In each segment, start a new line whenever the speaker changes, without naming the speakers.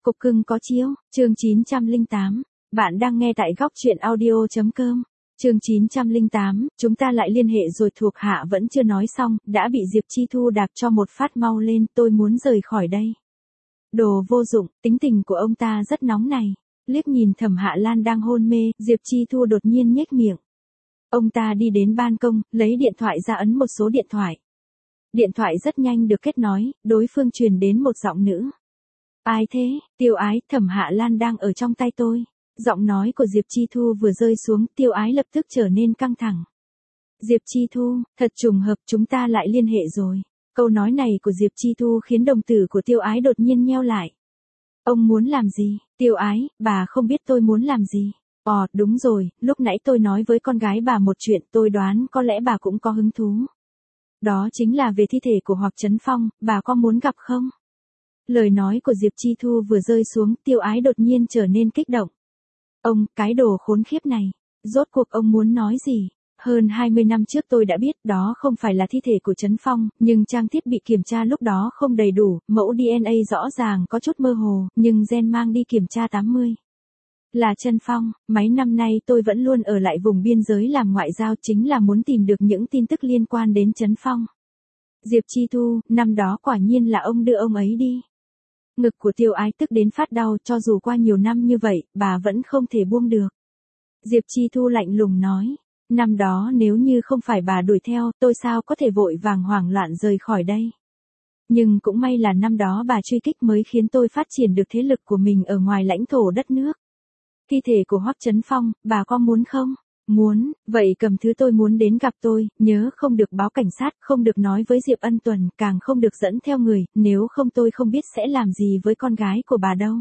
Cục cưng có chiếu, chương 908. Bạn đang nghe tại góc truyện audio.com. Chương 908, chúng ta lại liên hệ rồi. Thuộc hạ vẫn chưa nói xong, đã bị Diệp Chi Thu đạp cho một phát. Mau lên, tôi muốn rời khỏi đây. Đồ vô dụng, tính tình của ông ta rất nóng này. Liếc nhìn Thẩm Hạ Lan đang hôn mê, Diệp Chi Thu đột nhiên nhếch miệng. Ông ta đi đến ban công, lấy điện thoại ra ấn một số điện thoại. Điện thoại rất nhanh được kết nối, đối phương truyền đến một giọng nữ. Ai thế? Tiêu Ái, Thẩm Hạ Lan đang ở trong tay tôi. Giọng nói của Diệp Chi Thu vừa rơi xuống, Tiêu Ái lập tức trở nên căng thẳng. Diệp Chi Thu, thật trùng hợp, chúng ta lại liên hệ rồi. Câu nói này của Diệp Chi Thu khiến đồng tử của Tiêu Ái đột nhiên nheo lại. Ông muốn làm gì? Tiêu Ái, bà không biết tôi muốn làm gì. Đúng rồi, lúc nãy tôi nói với con gái bà một chuyện, tôi đoán có lẽ bà cũng có hứng thú. Đó chính là về thi thể của Hoặc Chấn Phong, bà có muốn gặp không? Lời nói của Diệp Chi Thu vừa rơi xuống, Tiêu Ái đột nhiên trở nên kích động. Ông, cái đồ khốn khiếp này, rốt cuộc ông muốn nói gì? Hơn 20 năm trước tôi đã biết đó không phải là thi thể của Chấn Phong, nhưng trang thiết bị kiểm tra lúc đó không đầy đủ, mẫu DNA rõ ràng có chút mơ hồ, nhưng gen mang đi kiểm tra 80. Là Chấn Phong. Mấy năm nay tôi vẫn luôn ở lại vùng biên giới làm ngoại giao, chính là muốn tìm được những tin tức liên quan đến Chấn Phong. Diệp Chi Thu, năm đó quả nhiên là ông đưa ông ấy đi. Ngực của Tiêu Ái tức đến phát đau, cho dù qua nhiều năm như vậy, bà vẫn không thể buông được. Diệp Chi Thu lạnh lùng nói, năm đó nếu như không phải bà đuổi theo, tôi sao có thể vội vàng hoảng loạn rời khỏi đây. Nhưng cũng may là năm đó bà truy kích mới khiến tôi phát triển được thế lực của mình ở ngoài lãnh thổ đất nước. Thi thể của Hoắc Chấn Phong, bà có muốn không? Muốn, vậy cầm thứ tôi muốn đến gặp tôi, nhớ không được báo cảnh sát, không được nói với Diệp Ân Tuần, càng không được dẫn theo người, nếu không tôi không biết sẽ làm gì với con gái của bà đâu.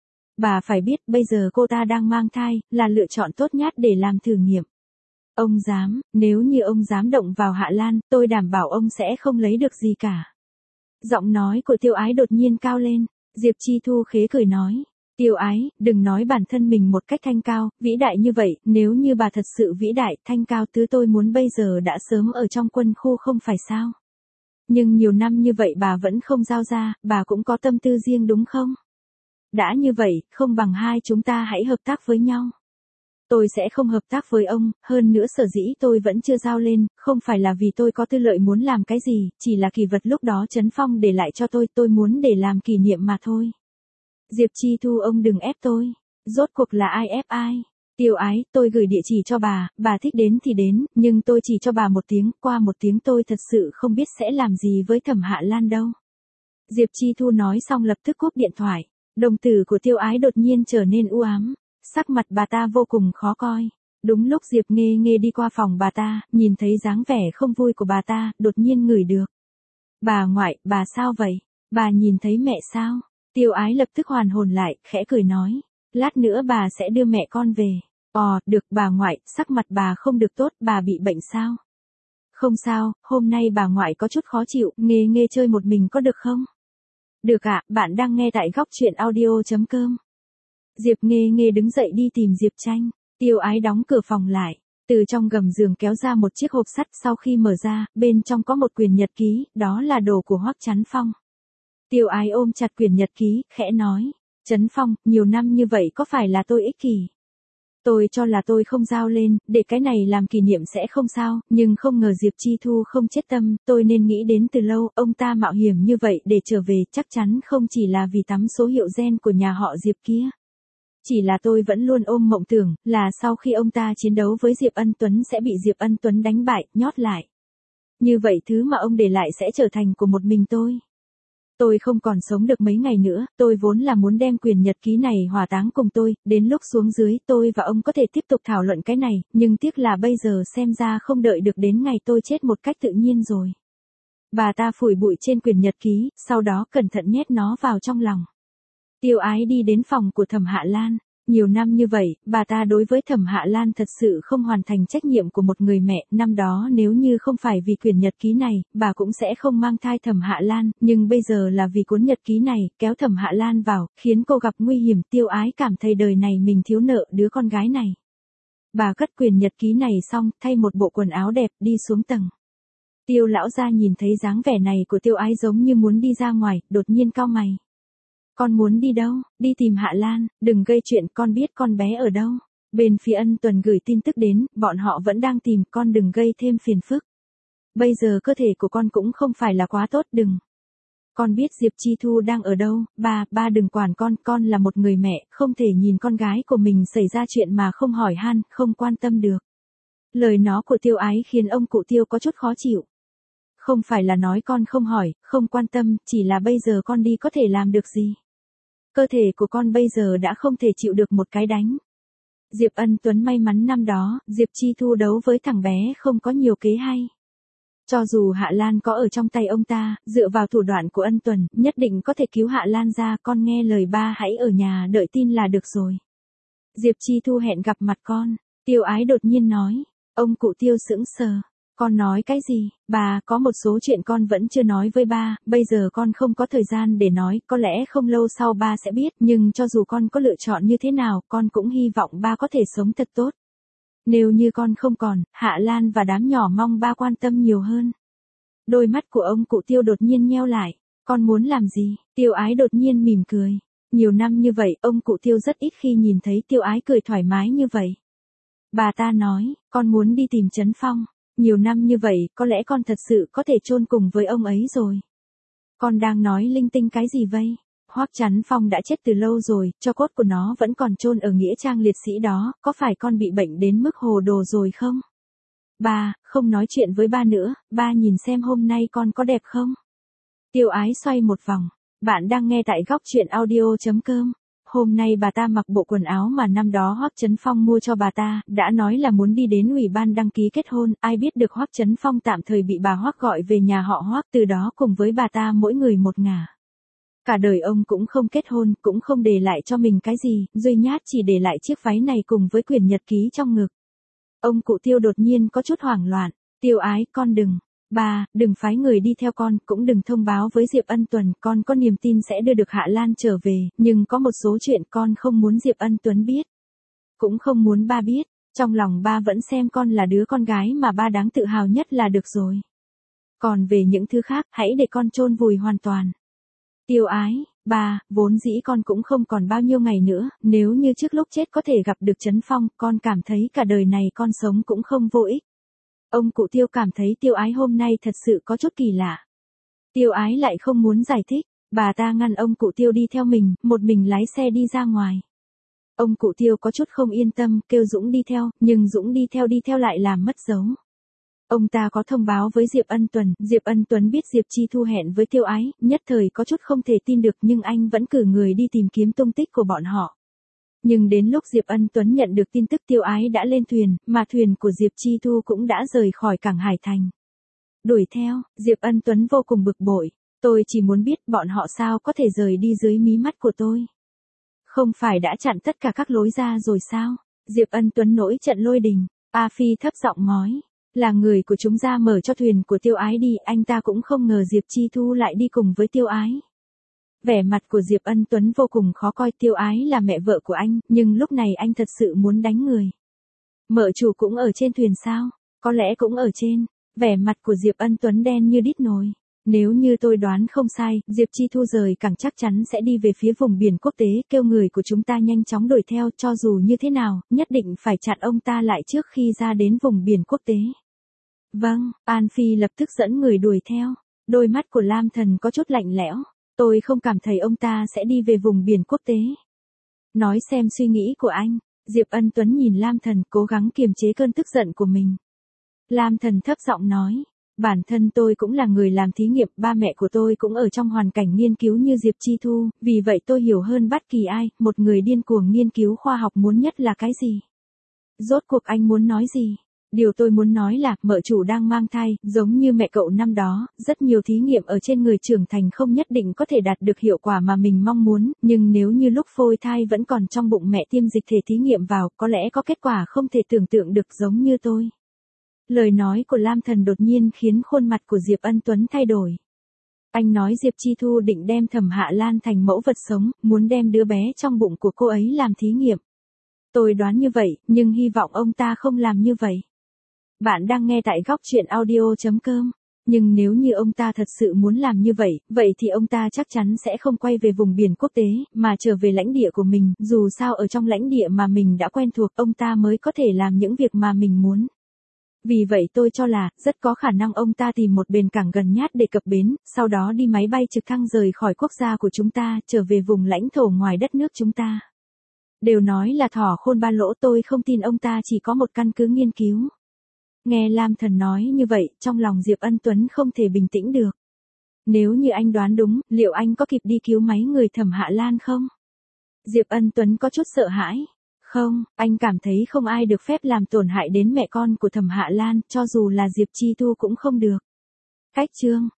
Bà phải biết bây giờ cô ta đang mang thai, là lựa chọn tốt nhất để làm thử nghiệm. Ông dám, nếu như ông dám động vào Hạ Lan, tôi đảm bảo ông sẽ không lấy được gì cả. Giọng nói của Tiêu Ái đột nhiên cao lên, Diệp Chi Thu khế cười nói. Tiêu Ái, đừng nói bản thân mình một cách thanh cao, vĩ đại như vậy, nếu như bà thật sự vĩ đại, thanh cao thứ tôi muốn bây giờ đã sớm ở trong quân khu không phải sao? Nhưng nhiều năm như vậy bà vẫn không giao ra, bà cũng có tâm tư riêng đúng không? Đã như vậy, không bằng hai chúng ta hãy hợp tác với nhau. Tôi sẽ không hợp tác với ông, hơn nữa sở dĩ tôi vẫn chưa giao lên, không phải là vì tôi có tư lợi muốn làm cái gì, chỉ là kỳ vật lúc đó Chấn Phong để lại cho tôi muốn để làm kỷ niệm mà thôi. Diệp Chi Thu, ông đừng ép tôi. Rốt cuộc là ai ép ai? Tiêu Ái, tôi gửi địa chỉ cho bà thích đến thì đến, nhưng tôi chỉ cho bà một tiếng, qua một tiếng tôi thật sự không biết sẽ làm gì với Thẩm Hạ Lan đâu. Diệp Chi Thu nói xong lập tức cúp điện thoại. Đồng tử của Tiêu Ái đột nhiên trở nên u ám, sắc mặt bà ta vô cùng khó coi. Đúng lúc Diệp Nghê Nghê đi qua phòng bà ta, nhìn thấy dáng vẻ không vui của bà ta, đột nhiên ngửi được. Bà ngoại, bà sao vậy? Bà nhìn thấy mẹ sao? Tiêu Ái lập tức hoàn hồn lại, khẽ cười nói. Lát nữa bà sẽ đưa mẹ con về. Được bà ngoại, sắc mặt bà không được tốt, bà bị bệnh sao? Không sao, hôm nay bà ngoại có chút khó chịu, Nghê Nghê chơi một mình có được không? Được ạ, bạn đang nghe tại góc truyện audio.com. Diệp Nghê Nghê đứng dậy đi tìm Diệp Tranh. Tiêu Ái đóng cửa phòng lại. Từ trong gầm giường kéo ra một chiếc hộp sắt, sau khi mở ra, bên trong có một quyển nhật ký, đó là đồ của Hoắc Chấn Phong. Tiêu Ái ôm chặt quyển nhật ký, khẽ nói. Chấn Phong, nhiều năm như vậy có phải là tôi ích kỷ? Tôi cho là tôi không giao lên, để cái này làm kỷ niệm sẽ không sao, nhưng không ngờ Diệp Chi Thu không chết tâm, tôi nên nghĩ đến từ lâu, ông ta mạo hiểm như vậy để trở về, chắc chắn không chỉ là vì tắm số hiệu gen của nhà họ Diệp kia. Chỉ là tôi vẫn luôn ôm mộng tưởng, là sau khi ông ta chiến đấu với Diệp Ân Tuấn sẽ bị Diệp Ân Tuấn đánh bại, nhốt lại. Như vậy thứ mà ông để lại sẽ trở thành của một mình tôi. Tôi không còn sống được mấy ngày nữa, tôi vốn là muốn đem quyển nhật ký này hỏa táng cùng tôi, đến lúc xuống dưới tôi và ông có thể tiếp tục thảo luận cái này, nhưng tiếc là bây giờ xem ra không đợi được đến ngày tôi chết một cách tự nhiên rồi. Bà ta phủi bụi trên quyển nhật ký, sau đó cẩn thận nhét nó vào trong lòng. Tiêu Ái đi đến phòng của Thẩm Hạ Lan. Nhiều năm như vậy, bà ta đối với Thẩm Hạ Lan thật sự không hoàn thành trách nhiệm của một người mẹ, năm đó nếu như không phải vì quyển nhật ký này, bà cũng sẽ không mang thai Thẩm Hạ Lan, nhưng bây giờ là vì cuốn nhật ký này, kéo Thẩm Hạ Lan vào, khiến cô gặp nguy hiểm. Tiêu Ái cảm thấy đời này mình thiếu nợ đứa con gái này. Bà cất quyển nhật ký này xong, thay một bộ quần áo đẹp, đi xuống tầng. Tiêu lão gia nhìn thấy dáng vẻ này của Tiêu Ái giống như muốn đi ra ngoài, đột nhiên cau mày. Con muốn đi đâu? Đi tìm Hạ Lan, đừng gây chuyện, con biết con bé ở đâu. Bên phía Ân Tuần gửi tin tức đến, bọn họ vẫn đang tìm, con đừng gây thêm phiền phức. Bây giờ cơ thể của con cũng không phải là quá tốt, đừng. Con biết Diệp Chi Thu đang ở đâu, ba đừng quản con là một người mẹ, không thể nhìn con gái của mình xảy ra chuyện mà không hỏi han, không quan tâm được. Lời nó của Tiêu Ái khiến ông cụ Tiêu có chút khó chịu. Không phải là nói con không hỏi, không quan tâm, chỉ là bây giờ con đi có thể làm được gì. Cơ thể của con bây giờ đã không thể chịu được một cái đánh. Diệp Ân Tuấn may mắn năm đó, Diệp Chi Thu đấu với thằng bé không có nhiều kế hay. Cho dù Hạ Lan có ở trong tay ông ta, dựa vào thủ đoạn của Ân Tuần, nhất định có thể cứu Hạ Lan ra, con nghe lời ba hãy ở nhà đợi tin là được rồi. Diệp Chi Thu hẹn gặp mặt con, Tiêu Ái đột nhiên nói, ông cụ Tiêu sững sờ. Con nói cái gì? Bà, có một số chuyện con vẫn chưa nói với ba, bây giờ con không có thời gian để nói, có lẽ không lâu sau ba sẽ biết, nhưng cho dù con có lựa chọn như thế nào, con cũng hy vọng ba có thể sống thật tốt. Nếu như con không còn, Hạ Lan và đám nhỏ mong ba quan tâm nhiều hơn. Đôi mắt của ông cụ Tiêu đột nhiên nheo lại, con muốn làm gì? Tiêu Ái đột nhiên mỉm cười. Nhiều năm như vậy, ông cụ Tiêu rất ít khi nhìn thấy Tiêu Ái cười thoải mái như vậy. Bà ta nói, con muốn đi tìm Trấn Phong. Nhiều năm như vậy, có lẽ con thật sự có thể chôn cùng với ông ấy rồi. Con đang nói linh tinh cái gì vậy? Hoắc Chắn Phong đã chết từ lâu rồi, tro cốt của nó vẫn còn chôn ở nghĩa trang liệt sĩ đó, có phải con bị bệnh đến mức hồ đồ rồi không? Ba, không nói chuyện với ba nữa, ba nhìn xem hôm nay con có đẹp không? Tiêu Ái xoay một vòng. Bạn đang nghe tại góc truyện audio.com. Hôm nay bà ta mặc bộ quần áo mà năm đó Hoắc Chấn Phong mua cho bà ta, đã nói là muốn đi đến ủy ban đăng ký kết hôn, ai biết được Hoắc Chấn Phong tạm thời bị bà Hoắc gọi về nhà họ Hoắc, từ đó cùng với bà ta mỗi người một ngả. Cả đời ông cũng không kết hôn, cũng không để lại cho mình cái gì, duy nhát chỉ để lại chiếc váy này cùng với quyển nhật ký trong ngực. Ông cụ Tiêu đột nhiên có chút hoảng loạn, Tiêu Ái, con đừng. Ba, đừng phái người đi theo con, cũng đừng thông báo với Diệp Ân Tuần, con có niềm tin sẽ đưa được Hạ Lan trở về, nhưng có một số chuyện con không muốn Diệp Ân Tuấn biết. Cũng không muốn ba biết, trong lòng ba vẫn xem con là đứa con gái mà ba đáng tự hào nhất là được rồi. Còn về những thứ khác, hãy để con chôn vùi hoàn toàn. Tiêu Ái, ba, vốn dĩ con cũng không còn bao nhiêu ngày nữa, nếu như trước lúc chết có thể gặp được Trấn Phong, con cảm thấy cả đời này con sống cũng không vô ích. Ông cụ Tiêu cảm thấy Tiêu Ái hôm nay thật sự có chút kỳ lạ. Tiêu Ái lại không muốn giải thích, bà ta ngăn ông cụ Tiêu đi theo mình, một mình lái xe đi ra ngoài. Ông cụ Tiêu có chút không yên tâm, kêu Dũng đi theo, nhưng Dũng đi theo lại làm mất dấu. Ông ta có thông báo với Diệp Ân Tuấn biết Diệp Chi Thu hẹn với Tiêu Ái, nhất thời có chút không thể tin được nhưng anh vẫn cử người đi tìm kiếm tung tích của bọn họ. Nhưng đến lúc Diệp Ân Tuấn nhận được tin tức Tiêu Ái đã lên thuyền, mà thuyền của Diệp Chi Thu cũng đã rời khỏi cảng Hải Thành. Đuổi theo, Diệp Ân Tuấn vô cùng bực bội. Tôi chỉ muốn biết bọn họ sao có thể rời đi dưới mí mắt của tôi. Không phải đã chặn tất cả các lối ra rồi sao? Diệp Ân Tuấn nổi trận lôi đình. A Phi thấp giọng nói. Là người của chúng ra mở cho thuyền của Tiêu Ái đi, anh ta cũng không ngờ Diệp Chi Thu lại đi cùng với Tiêu Ái. Vẻ mặt của Diệp Ân Tuấn vô cùng khó coi, Tiêu Ái là mẹ vợ của anh, nhưng lúc này anh thật sự muốn đánh người. Mợ chủ cũng ở trên thuyền sao? Có lẽ cũng ở trên. Vẻ mặt của Diệp Ân Tuấn đen như đít nồi. Nếu như tôi đoán không sai, Diệp Chi Thu rời cảng chắc chắn sẽ đi về phía vùng biển quốc tế, kêu người của chúng ta nhanh chóng đuổi theo, cho dù như thế nào, nhất định phải chặn ông ta lại trước khi ra đến vùng biển quốc tế. Vâng, An Phi lập tức dẫn người đuổi theo. Đôi mắt của Lam Thần có chút lạnh lẽo. Tôi không cảm thấy ông ta sẽ đi về vùng biển quốc tế. Nói xem suy nghĩ của anh. Diệp Ân Tuấn nhìn Lam Thần cố gắng kiềm chế cơn tức giận của mình. Lam Thần thấp giọng nói. Bản thân tôi cũng là người làm thí nghiệm, ba mẹ của tôi cũng ở trong hoàn cảnh nghiên cứu như Diệp Chi Thu, vì vậy tôi hiểu hơn bất kỳ ai, một người điên cuồng nghiên cứu khoa học muốn nhất là cái gì. Rốt cuộc anh muốn nói gì? Điều tôi muốn nói là, mợ chủ đang mang thai, giống như mẹ cậu năm đó, rất nhiều thí nghiệm ở trên người trưởng thành không nhất định có thể đạt được hiệu quả mà mình mong muốn, nhưng nếu như lúc phôi thai vẫn còn trong bụng mẹ tiêm dịch thể thí nghiệm vào, có lẽ có kết quả không thể tưởng tượng được giống như tôi. Lời nói của Lam Thần đột nhiên khiến khuôn mặt của Diệp Ân Tuấn thay đổi. Anh nói Diệp Chi Thu định đem Thẩm Hạ Lan thành mẫu vật sống, muốn đem đứa bé trong bụng của cô ấy làm thí nghiệm. Tôi đoán như vậy, nhưng hy vọng ông ta không làm như vậy. Bạn đang nghe tại góc truyện audio.com. Nhưng nếu như ông ta thật sự muốn làm như vậy, vậy thì ông ta chắc chắn sẽ không quay về vùng biển quốc tế, mà trở về lãnh địa của mình, dù sao ở trong lãnh địa mà mình đã quen thuộc, ông ta mới có thể làm những việc mà mình muốn. Vì vậy tôi cho là, rất có khả năng ông ta tìm một bến cảng gần nhất để cập bến, sau đó đi máy bay trực thăng rời khỏi quốc gia của chúng ta, trở về vùng lãnh thổ ngoài đất nước chúng ta. Đều nói là thỏ khôn ba lỗ, tôi không tin ông ta chỉ có một căn cứ nghiên cứu. Nghe Lam Thần nói như vậy, trong lòng Diệp Ân Tuấn không thể bình tĩnh được. Nếu như anh đoán đúng, liệu anh có kịp đi cứu mấy người Thẩm Hạ Lan không? Diệp Ân Tuấn có chút sợ hãi. Không, anh cảm thấy không ai được phép làm tổn hại đến mẹ con của Thẩm Hạ Lan, cho dù là Diệp Chi Thu cũng không được. Cách chương